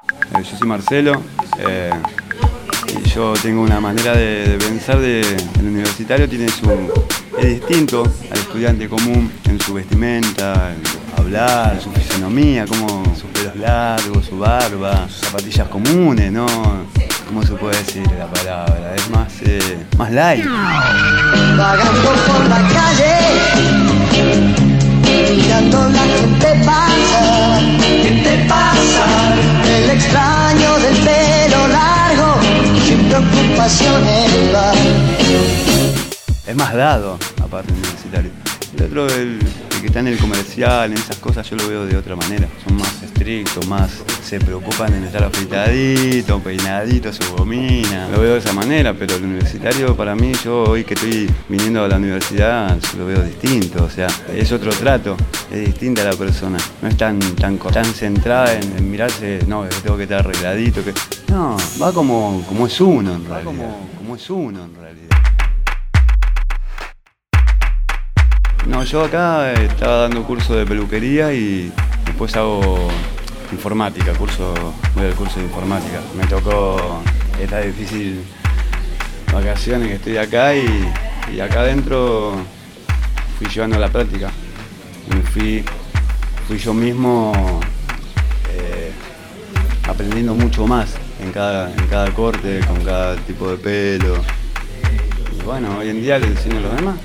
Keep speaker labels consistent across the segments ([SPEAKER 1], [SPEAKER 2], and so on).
[SPEAKER 1] Yo soy Marcelo. Y yo tengo una manera de pensar el universitario es distinto al estudiante común en su vestimenta, en su hablar, en su fisonomía, como sus pelos largos, su barba, sus zapatillas comunes, ¿no? ¿Cómo se puede decir la palabra? Es más light.
[SPEAKER 2] Vagando por la calle, mirando la gente pasa. ¿Qué te pasa? El extraño del pelo largo, sin preocupaciones va.
[SPEAKER 1] Es más dado, aparte del universitario. El otro, el que está en el comercial, en esas cosas, yo lo veo de otra manera. Son más estrictos, se preocupan en estar afeitadito, peinadito, su gomina. Lo veo de esa manera, pero el universitario para mí, yo hoy que estoy viniendo a la universidad, lo veo distinto. O sea, es otro trato, es distinta a la persona. No es tan centrada en mirarse, no, tengo que estar arregladito. No, va como es uno en realidad. Como es uno en realidad. No, yo acá estaba dando curso de peluquería y después hago informática, voy al curso de informática. Me tocó esta difícil vacaciones que estoy acá y acá adentro fui llevando la práctica. Fui yo mismo aprendiendo mucho más en cada corte, con cada tipo de pelo. Y bueno, hoy en día le enseño a los demás.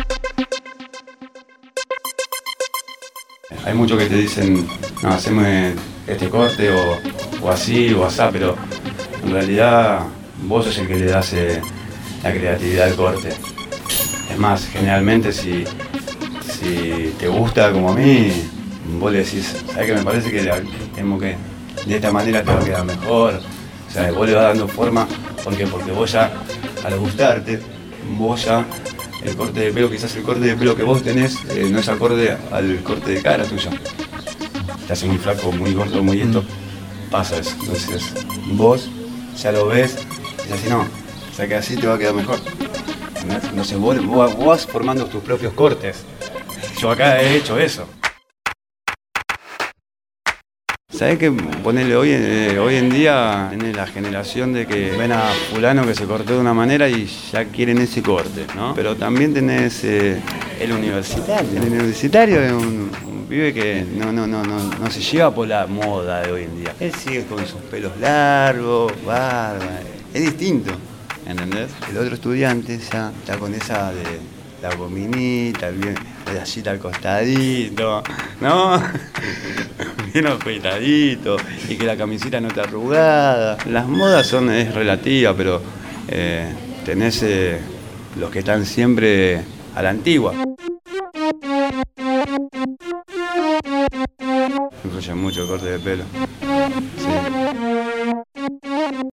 [SPEAKER 1] Hay muchos que te dicen, no, haceme este corte o así o asá, pero en realidad vos sos el que le das la creatividad al corte. Es más, generalmente si te gusta como a mí, vos le decís, ¿sabés qué me parece que de esta manera te va a quedar mejor? O sea, vos le vas dando forma, porque vos ya, al gustarte, vos ya el corte de pelo, quizás el corte de pelo que vos tenés no es acorde al corte de cara tuyo. Te hace muy flaco, muy gordo, muy esto. Pasa eso. Entonces vos ya lo ves y así no. O sea que así te va a quedar mejor. Entonces vos vas formando tus propios cortes. Yo acá he hecho eso. ¿Sabés que ponerle hoy en día tenés la generación de que ven a fulano que se cortó de una manera y ya quieren ese corte, ¿no? Pero también tenés el universitario. El universitario es un pibe que no se lleva por la moda de hoy en día. Él sigue con sus pelos largos, barba. Es distinto, ¿entendés? El otro estudiante ya está con esa de la gominita, bien pedacita al costadito, ¿no? Bien afeitadito y que la camiseta no está arrugada. Las modas es relativa, pero tenés los que están siempre a la antigua. Influye mucho el corte de pelo.